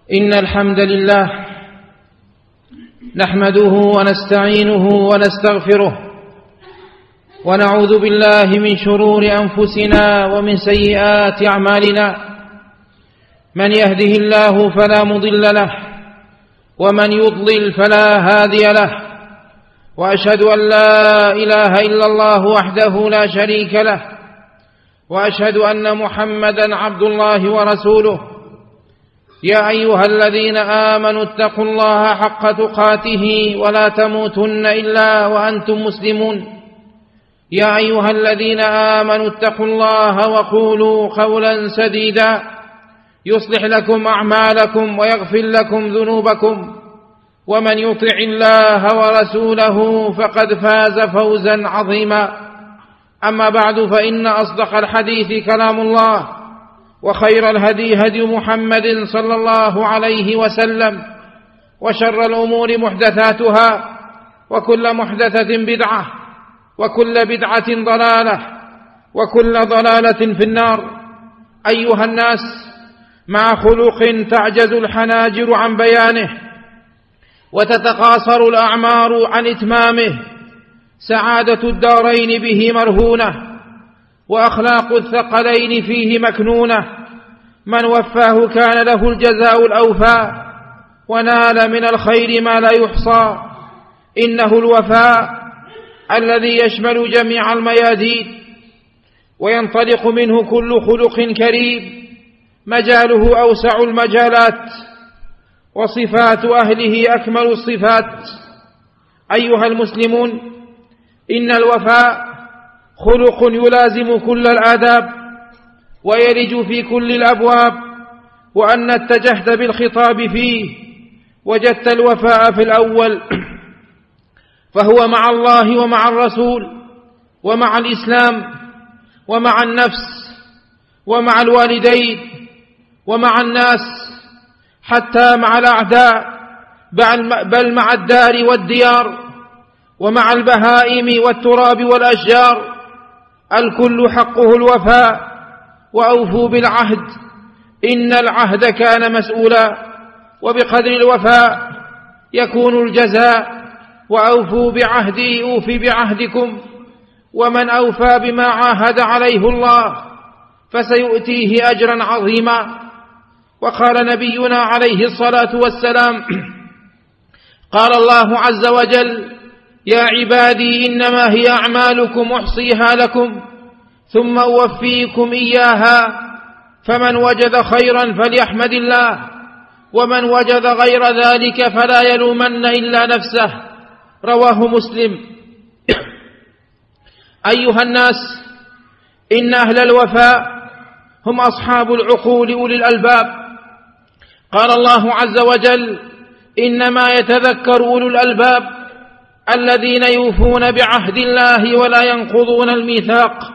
إن الحمد لله نحمده ونستعينه ونستغفره ونعوذ بالله من شرور أنفسنا ومن سيئات أعمالنا. من يهده الله فلا مضل له ومن يضلل فلا هادي له، وأشهد أن لا إله إلا الله وحده لا شريك له، وأشهد أن محمدا عبد الله ورسوله. يا أيها الذين آمنوا اتقوا الله حق تقاته ولا تموتن إلا وأنتم مسلمون. يا أيها الذين آمنوا اتقوا الله وقولوا قولا سديدا يصلح لكم أعمالكم ويغفر لكم ذنوبكم، ومن يطع الله ورسوله فقد فاز فوزا عظيما. أما بعد، فإن أصدق الحديث كلام الله، وخير الهدي هدي محمد صلى الله عليه وسلم، وشر الأمور محدثاتها، وكل محدثة بدعة، وكل بدعة ضلالة، وكل ضلالة في النار. أيها الناس، مع خلق تعجز الحناجر عن بيانه وتتقاصر الأعمار عن إتمامه، سعادة الدارين به مرهونة، وأخلاق الثقلين فيه مكنونة. من وفاه كان له الجزاء الأوفى، ونال من الخير ما لا يحصى. إنه الوفاء الذي يشمل جميع الميادين، وينطلق منه كل خلق كريم، مجاله أوسع المجالات، وصفات أهله أكمل الصفات. أيها المسلمون، إن الوفاء خلق يلازم كل الآداب ويلج في كل الأبواب، وأن اتجهت بالخطاب فيه وجدت الوفاء في الأول، فهو مع الله ومع الرسول ومع الإسلام ومع النفس ومع الوالدين ومع الناس، حتى مع الأعداء، بل مع الدار والديار، ومع البهائم والتراب والأشجار. الكل حقه الوفاء، وأوفوا بالعهد إن العهد كان مسؤولا. وبقدر الوفاء يكون الجزاء، وأوفوا بعهدي أوف بعهدكم، ومن أوفى بما عاهد عليه الله فسيؤتيه أجرا عظيما. وقال نبينا عليه الصلاة والسلام: قال الله عز وجل: يا عبادي إنما هي أعمالكم أحصيها لكم ثم أوفيكم إياها، فمن وجد خيرا فليحمد الله، ومن وجد غير ذلك فلا يلومن إلا نفسه. رواه مسلم. أيها الناس، إن أهل الوفاء هم أصحاب العقول أولي الألباب. قال الله عز وجل: إنما يتذكر أولو الألباب الذين يوفون بعهد الله ولا ينقضون الميثاق.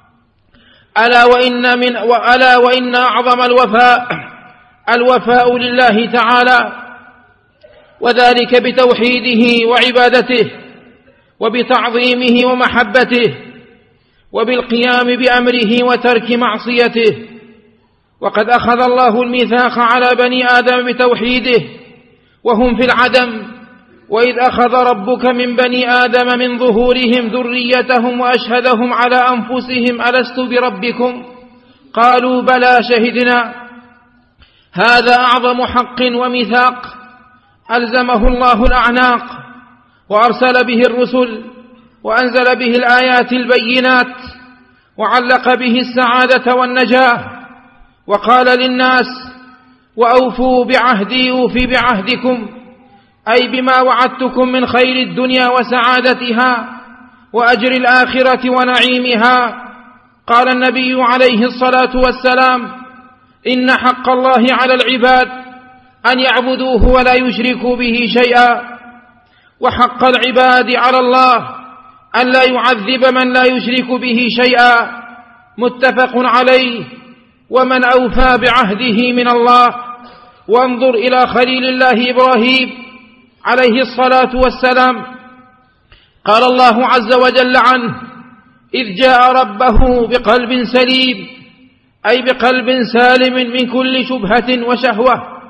ألا وإن أعظم الوفاء لله تعالى، وذلك بتوحيده وعبادته، وبتعظيمه ومحبته، وبالقيام بأمره وترك معصيته. وقد أخذ الله الميثاق على بني آدم بتوحيده وهم في العدم، وإذ أخذ ربك من بني آدم من ظهورهم ذريتهم وأشهدهم على أنفسهم ألست بربكم؟ قالوا بلى شهدنا. هذا أعظم حق وميثاق ألزمه الله الأعناق، وأرسل به الرسل، وأنزل به الآيات البينات، وعلق به السعادة والنجاة، وقال للناس: وأوفوا بعهدي أوف بعهدكم، أي بما وعدتكم من خير الدنيا وسعادتها وأجر الآخرة ونعيمها. قال النبي عليه الصلاة والسلام: إن حق الله على العباد أن يعبدوه ولا يشركوا به شيئا، وحق العباد على الله أن لا يعذب من لا يشرك به شيئا. متفق عليه. ومن أوفى بعهده من الله. وانظر إلى خليل الله إبراهيم عليه الصلاة والسلام، قال الله عز وجل عنه: إذ جاء ربه بقلب سليم، أي بقلب سالم من كل شبهة وشهوة.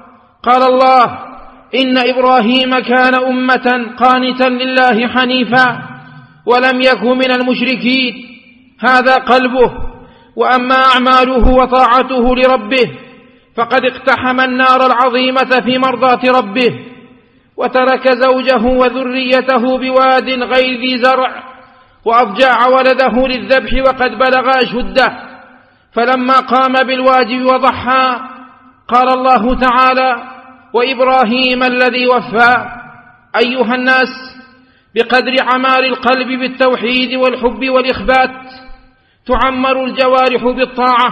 قال الله: إن إبراهيم كان أمة قانتا لله حنيفا ولم يكن من المشركين. هذا قلبه. وأما أعماله وطاعته لربه فقد اقتحم النار العظيمة في مرضاة ربه، وترك زوجه وذريته بواد غير ذي زرع، وأضجع ولده للذبح وقد بلغ أشده، فلما قام بالواجب وضحى قال الله تعالى: وإبراهيم الذي وفى. أيها الناس، بقدر عمار القلب بالتوحيد والحب والإخبات تعمر الجوارح بالطاعة.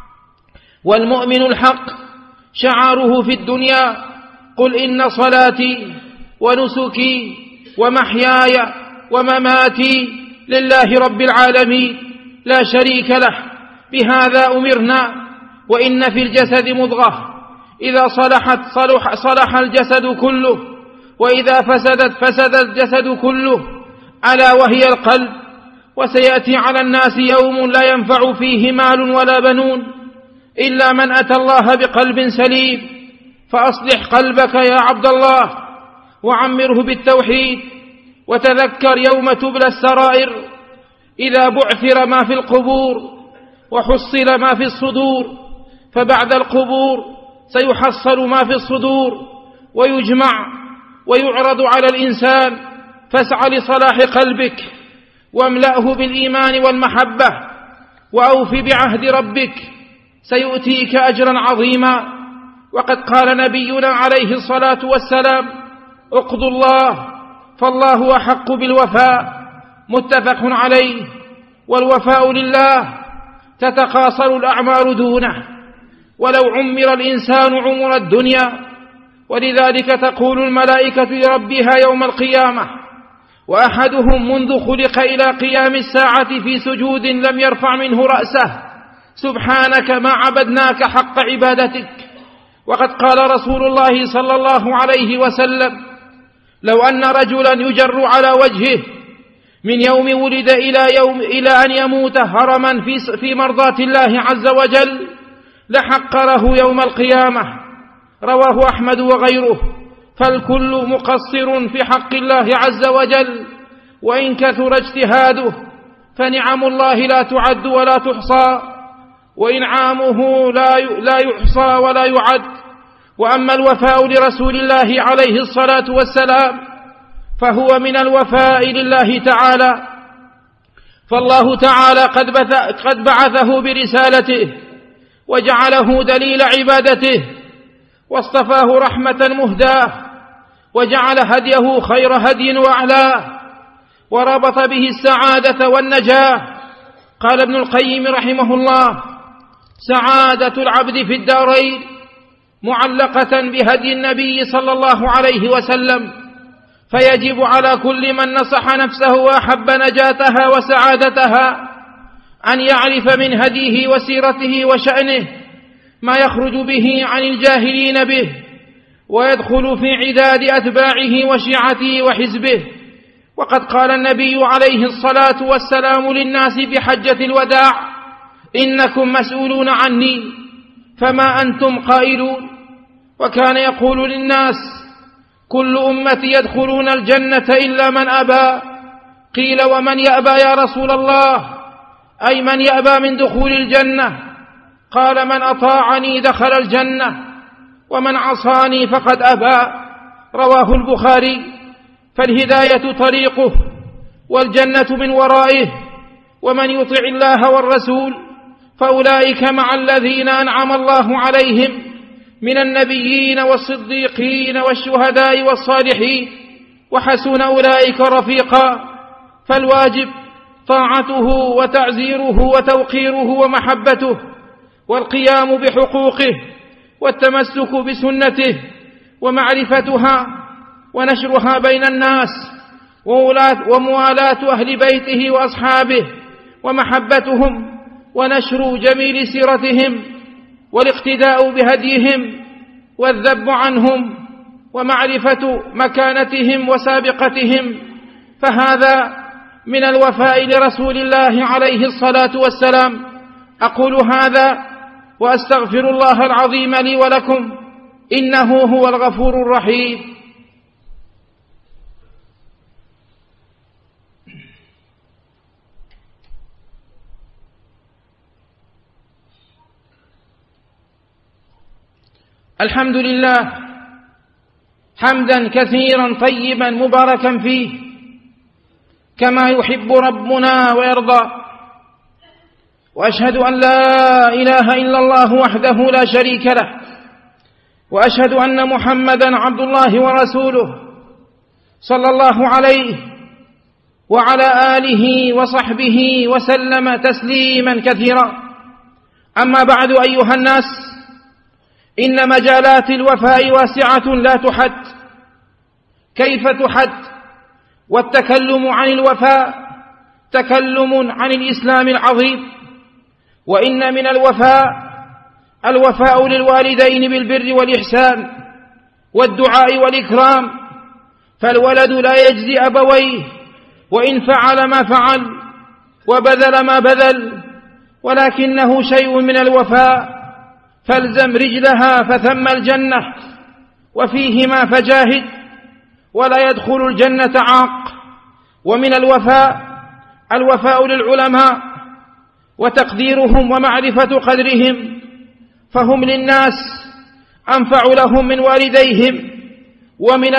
والمؤمن الحق شعاره في الدنيا: قل إن صلاتي ونسكي ومحياي ومماتي لله رب العالمين لا شريك له، بهذا أمرنا. وإن في الجسد مضغة إذا صلحت صلح الجسد كله، وإذا فسدت فسد الجسد كله، ألا وهي القلب. وسيأتي على الناس يوم لا ينفع فيه مال ولا بنون إلا من أتى الله بقلب سليم. فأصلح قلبك يا عبد الله، وعمره بالتوحيد، وتذكر يوم تبلى السرائر، إذا بعثر ما في القبور وحصل ما في الصدور، فبعد القبور سيحصل ما في الصدور ويجمع ويعرض على الإنسان. فاسعى لصلاح قلبك واملأه بالإيمان والمحبة، وأوف بعهد ربك، سيؤتيك أجرا عظيما. وقد قال نبينا عليه الصلاة والسلام: اقضوا الله فالله أحق بالوفاء. متفق عليه. والوفاء لله تتقاصر الأعمار دونه، ولو عمر الإنسان عمر الدنيا. ولذلك تقول الملائكة لربها يوم القيامة: وأحدهم منذ خلق إلى قيام الساعة في سجود لم يرفع منه رأسه: سبحانك ما عبدناك حق عبادتك. وقد قال رسول الله صلى الله عليه وسلم: لو أن رجلا يجر على وجهه من يوم ولد إلى أن يموت هرما في مرضاة الله عز وجل لحقره يوم القيامة. رواه أحمد وغيره. فالكل مقصر في حق الله عز وجل، وإن كثر اجتهاده فنعم الله لا تعد ولا تحصى، وإنعامه لا يحصى ولا يعد. وأما الوفاء لرسول الله عليه الصلاة والسلام فهو من الوفاء لله تعالى. فالله تعالى قد بعثه برسالته وجعله دليل عبادته، واصطفاه رحمة مهداة، وجعل هديه خير هدي وأعلاه، وربط به السعادة والنجاة. قال ابن القيم رحمه الله: سعادة العبد في الدارين معلقة بهدي النبي صلى الله عليه وسلم، فيجب على كل من نصح نفسه وأحب نجاتها وسعادتها أن يعرف من هديه وسيرته وشأنه ما يخرج به عن الجاهلين به، ويدخل في عداد أتباعه وشيعته وحزبه. وقد قال النبي عليه الصلاة والسلام للناس بحجة الوداع: إنكم مسؤولون عني فما أنتم قائلون. وكان يقول للناس: كل أمتي يدخلون الجنة إلا من أبى. قيل: ومن يأبى يا رسول الله؟ أي من يأبى من دخول الجنة؟ قال: من أطاعني دخل الجنة، ومن عصاني فقد أبى. رواه البخاري. فالهداية طريقه، والجنة من ورائه. ومن يطع الله والرسول فأولئك مع الذين أنعم الله عليهم من النبيين والصديقين والشهداء والصالحين، وحسن أولئك رفيقا. فالواجب طاعته وتعزيره وتوقيره ومحبته، والقيام بحقوقه، والتمسك بسنته، ومعرفتها ونشرها بين الناس، وموالاة أهل بيته وأصحابه ومحبتهم، ونشر جميل سيرتهم، والاقتداء بهديهم، والذب عنهم، ومعرفة مكانتهم وسابقتهم. فهذا من الوفاء لرسول الله عليه الصلاة والسلام. أقول هذا وأستغفر الله العظيم لي ولكم، إنه هو الغفور الرحيم. الحمد لله حمدا كثيرا طيبا مباركا فيه كما يحب ربنا ويرضى، وأشهد أن لا إله إلا الله وحده لا شريك له، وأشهد أن محمدا عبد الله ورسوله صلى الله عليه وعلى آله وصحبه وسلم تسليما كثيرا. أما بعد أيها الناس، إن مجالات الوفاء واسعة لا تحد. كيف تحد؟ والتكلم عن الوفاء تكلم عن الإسلام العظيم، وإن من الوفاء للوالدين بالبر والإحسان والدعاء والإكرام، فالولد لا يجزي أبويه وإن فعل ما فعل وبذل ما بذل، ولكنه شيء من الوفاء. فالزم رجلها فثم الجنة، وفيهما فجاهد، ولا يدخل الجنة عاق. ومن الوفاء للعلماء وتقديرهم ومعرفة قدرهم، فهم للناس أنفع لهم من والديهم. ومن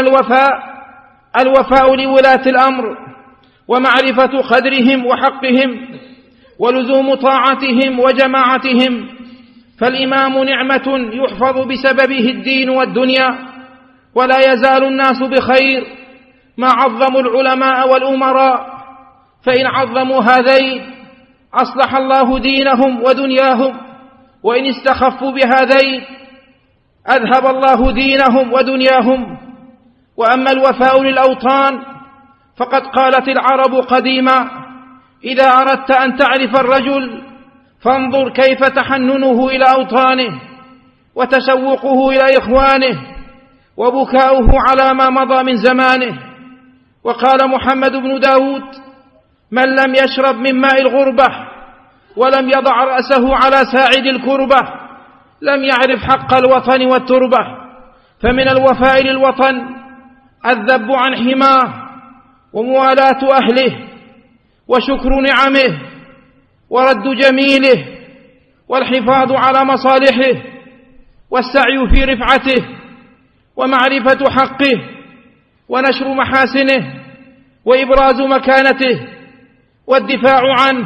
الوفاء لولاة الأمر ومعرفة قدرهم وحقهم ولزوم طاعتهم وجماعتهم. فالإمام نعمة يحفظ بسببه الدين والدنيا، ولا يزال الناس بخير ما عظموا العلماء والأمراء، فإن عظموا هذين أصلح الله دينهم ودنياهم، وإن استخفوا بهذين أذهب الله دينهم ودنياهم. وأما الوفاء للأوطان فقد قالت العرب قديما: إذا أردت أن تعرف الرجل فانظر كيف تحننه إلى أوطانه، وتشوقه إلى إخوانه، وبكاؤه على ما مضى من زمانه. وقال محمد بن داود: من لم يشرب من ماء الغربة ولم يضع رأسه على ساعد الكربة لم يعرف حق الوطن والتربة. فمن الوفاء للوطن الذب عن حماه، وموالاة أهله، وشكر نعمه، ورد جميله، والحفاظ على مصالحه، والسعي في رفعته، ومعرفة حقه، ونشر محاسنه، وإبراز مكانته، والدفاع عنه،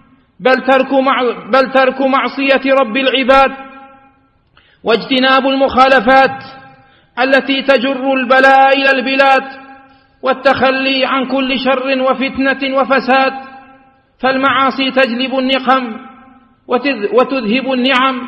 بل ترك معصية رب العباد، واجتناب المخالفات التي تجر البلاء إلى البلاد، والتخلي عن كل شر وفتنة وفساد. فالمعاصي تجلب النقم وتذهب النعم.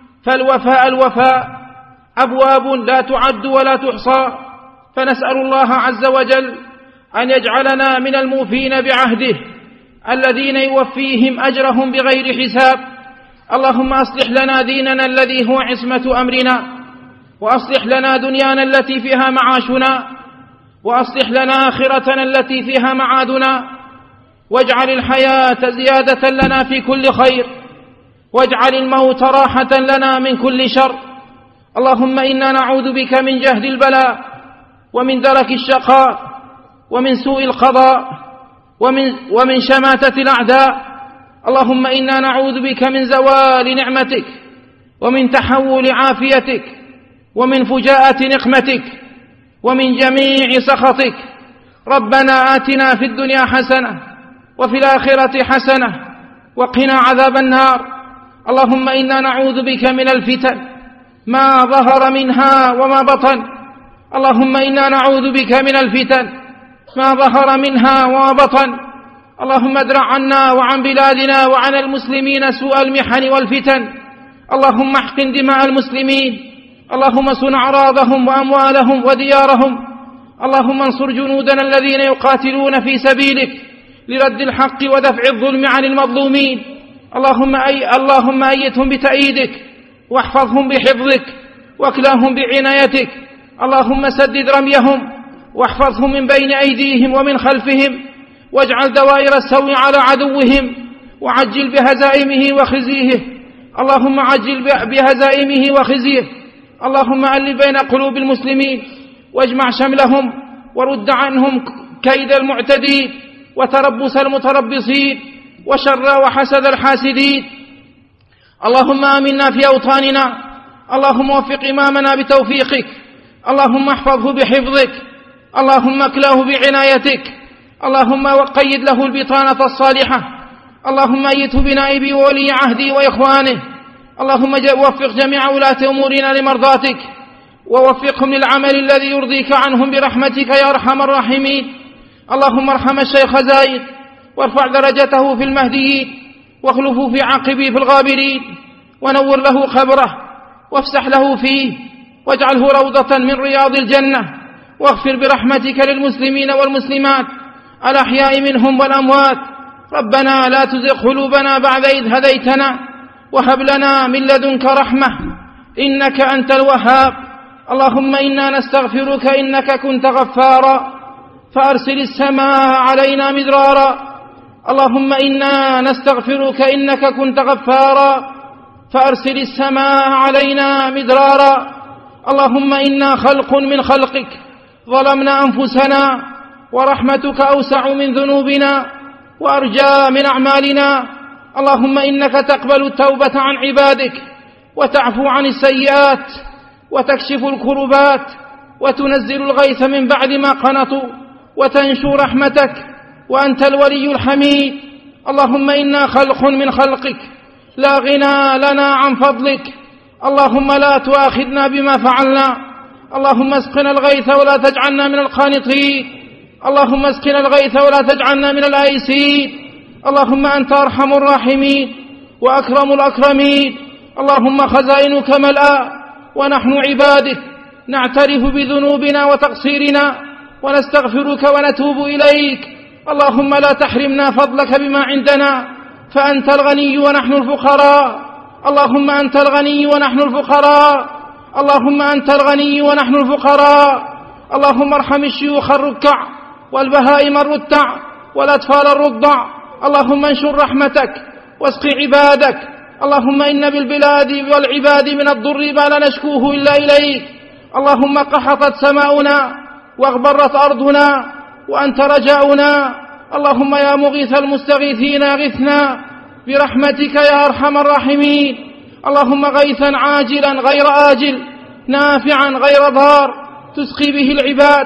الوفاء أبواب لا تعد ولا تحصى. فنسأل الله عز وجل أن يجعلنا من الموفين بعهده الذين يوفيهم أجرهم بغير حساب. اللهم أصلح لنا ديننا الذي هو عصمة أمرنا، وأصلح لنا دنيانا التي فيها معاشنا، وأصلح لنا آخرتنا التي فيها معادنا. واجعل الحياة زيادة لنا في كل خير، واجعل الموت راحة لنا من كل شر. اللهم إنا نعوذ بك من جهد البلاء، ومن درك الشقاء، ومن سوء القضاء، ومن شماتة الأعداء. اللهم إنا نعوذ بك من زوال نعمتك، ومن تحول عافيتك، ومن فجاءة نقمتك، ومن جميع سخطك. ربنا آتنا في الدنيا حسنة وفي الآخرة حسنة وقنا عذاب النار. اللهم إنا نعوذ بك من الفتن ما ظهر منها وما بطن. اللهم إنا نعوذ بك من الفتن ما ظهر منها وما بطن. اللهم ادرع عنا وعن بلادنا وعن المسلمين سوء المحن والفتن. اللهم احقن دماء المسلمين. اللهم صن أعراضهم وأموالهم وديارهم. اللهم انصر جنودنا الذين يقاتلون في سبيلك لرد الحق ودفع الظلم عن المظلومين. اللهم أيدهم بتأييدك، واحفظهم بحفظك، واكلاهم بعنايتك. اللهم سدد رميهم، واحفظهم من بين أيديهم ومن خلفهم، واجعل دوائر السوء على عدوهم، وعجل بهزائمه وخزيه. اللهم عجل بهزائمه وخزيه، اللهم ألف بين قلوب المسلمين واجمع شملهم ورد عنهم كيد المعتدين وتربص المتربصين وشر وحسد الحاسدين. اللهم آمنا في أوطاننا، اللهم وفق إمامنا بتوفيقك، اللهم احفظه بحفظك، اللهم اكله بعنايتك، اللهم قيد له البطانة الصالحة، اللهم أيده بنائبي وولي عهدي وإخوانه، اللهم وفق جميع ولاة أمورنا لمرضاتك ووفقهم للعمل الذي يرضيك عنهم برحمتك يا أرحم الراحمين. اللهم ارحم الشيخ زايد وارفع درجته في المهديين واخلفه في عقبه في الغابرين ونور له قبره وافسح له فيه واجعله روضة من رياض الجنة، واغفر برحمتك للمسلمين والمسلمات الأحياء منهم والأموات. ربنا لا تزغ قلوبنا بعد إذ هديتنا وهب لنا من لدنك رحمة إنك أنت الوهاب. اللهم إنا نستغفرك إنك كنت غفارا فأرسل السماء علينا مدرارا. اللهم إنا نستغفرك إنك كنت غفارا فأرسل السماء علينا مدرارا. اللهم إنا خلق من خلقك ظلمنا أنفسنا ورحمتك أوسع من ذنوبنا وأرجى من أعمالنا. اللهم إنك تقبل التوبة عن عبادك وتعفو عن السيئات وتكشف الكربات وتنزل الغيث من بعد ما قنطوا وتنشر رحمتك وأنت الولي الحميد. اللهم إنا خلق من خلقك لا غنى لنا عن فضلك. اللهم لا تؤاخذنا بما فعلنا. اللهم اسقنا الغيث ولا تجعلنا من القانطين. اللهم اسقنا الغيث ولا تجعلنا من الآيسين. اللهم أنت أرحم الراحمين وأكرم الأكرمين. اللهم خزائنك ملأى ونحن عبادك نعترف بذنوبنا وتقصيرنا ونستغفرك ونتوب إليك. اللهم لا تحرمنا فضلك بما عندنا فأنت الغني ونحن الفقراء. اللهم أنت الغني ونحن الفقراء. اللهم أنت الغني ونحن الفقراء. اللهم ارحم الشيوخ الركع والبهائم الرتع والأطفال الرضع. اللهم انشر رحمتك واسق عبادك. اللهم إن بالبلاد والعباد من الضر ما لا نشكوه إلا إليك. اللهم قحطت سماؤنا واغبرت أرضنا وأنت رجاؤنا. اللهم يا مغيث المستغيثين اغثنا برحمتك يا أرحم الراحمين. اللهم غيثا عاجلا غير آجل نافعا غير ضار تسقي به العباد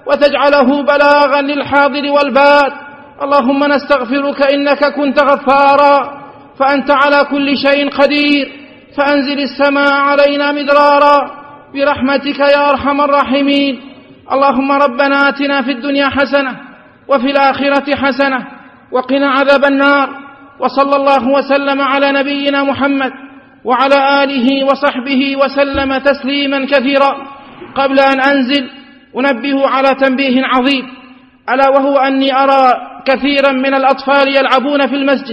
وتجعله بلاغا للحاضر والباد. اللهم نستغفرك إنك كنت غفارا فأنت على كل شيء قدير فأنزل السماء علينا مدرارا برحمتك يا أرحم الراحمين. اللهم ربنا آتنا في الدنيا حسنة وفي الآخرة حسنة وقنا عذاب النار. وصلى الله وسلم على نبينا محمد وعلى آله وصحبه وسلم تسليما كثيرا. قبل أن أنزل أنبه على تنبيه عظيم، ألا وهو أني أرى كثيرا من الأطفال يلعبون في المسجد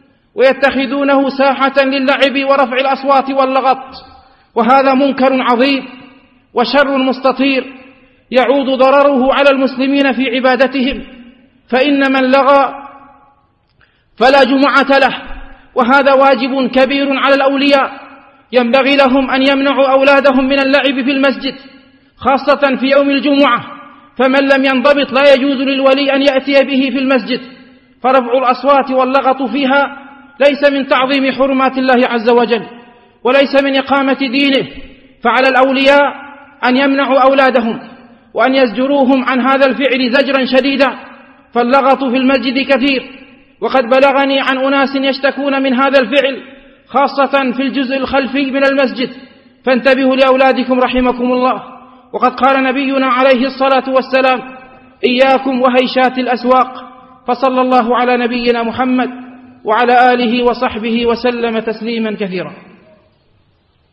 ويتخذونه ساحة للعب ورفع الأصوات واللغط، وهذا منكر عظيم وشر مستطير يعود ضرره على المسلمين في عبادتهم، فإن من لغى فلا جمعة له، وهذا واجب كبير على الأولياء. ينبغي لهم أن يمنعوا أولادهم من اللعب في المسجد خاصة في يوم الجمعة، فمن لم ينضبط لا يجوز للولي أن يأتي به في المسجد، فرفع الأصوات واللغط فيها ليس من تعظيم حرمات الله عز وجل وليس من إقامة دينه. فعلى الأولياء أن يمنعوا أولادهم وأن يزجروهم عن هذا الفعل زجرا شديدا، فاللغط في المسجد كثير، وقد بلغني عن أناس يشتكون من هذا الفعل خاصة في الجزء الخلفي من المسجد، فانتبهوا لأولادكم رحمكم الله. وقد قال نبينا عليه الصلاة والسلام: إياكم وهيشات الأسواق. فصلى الله على نبينا محمد وعلى آله وصحبه وسلم تسليما كثيرا.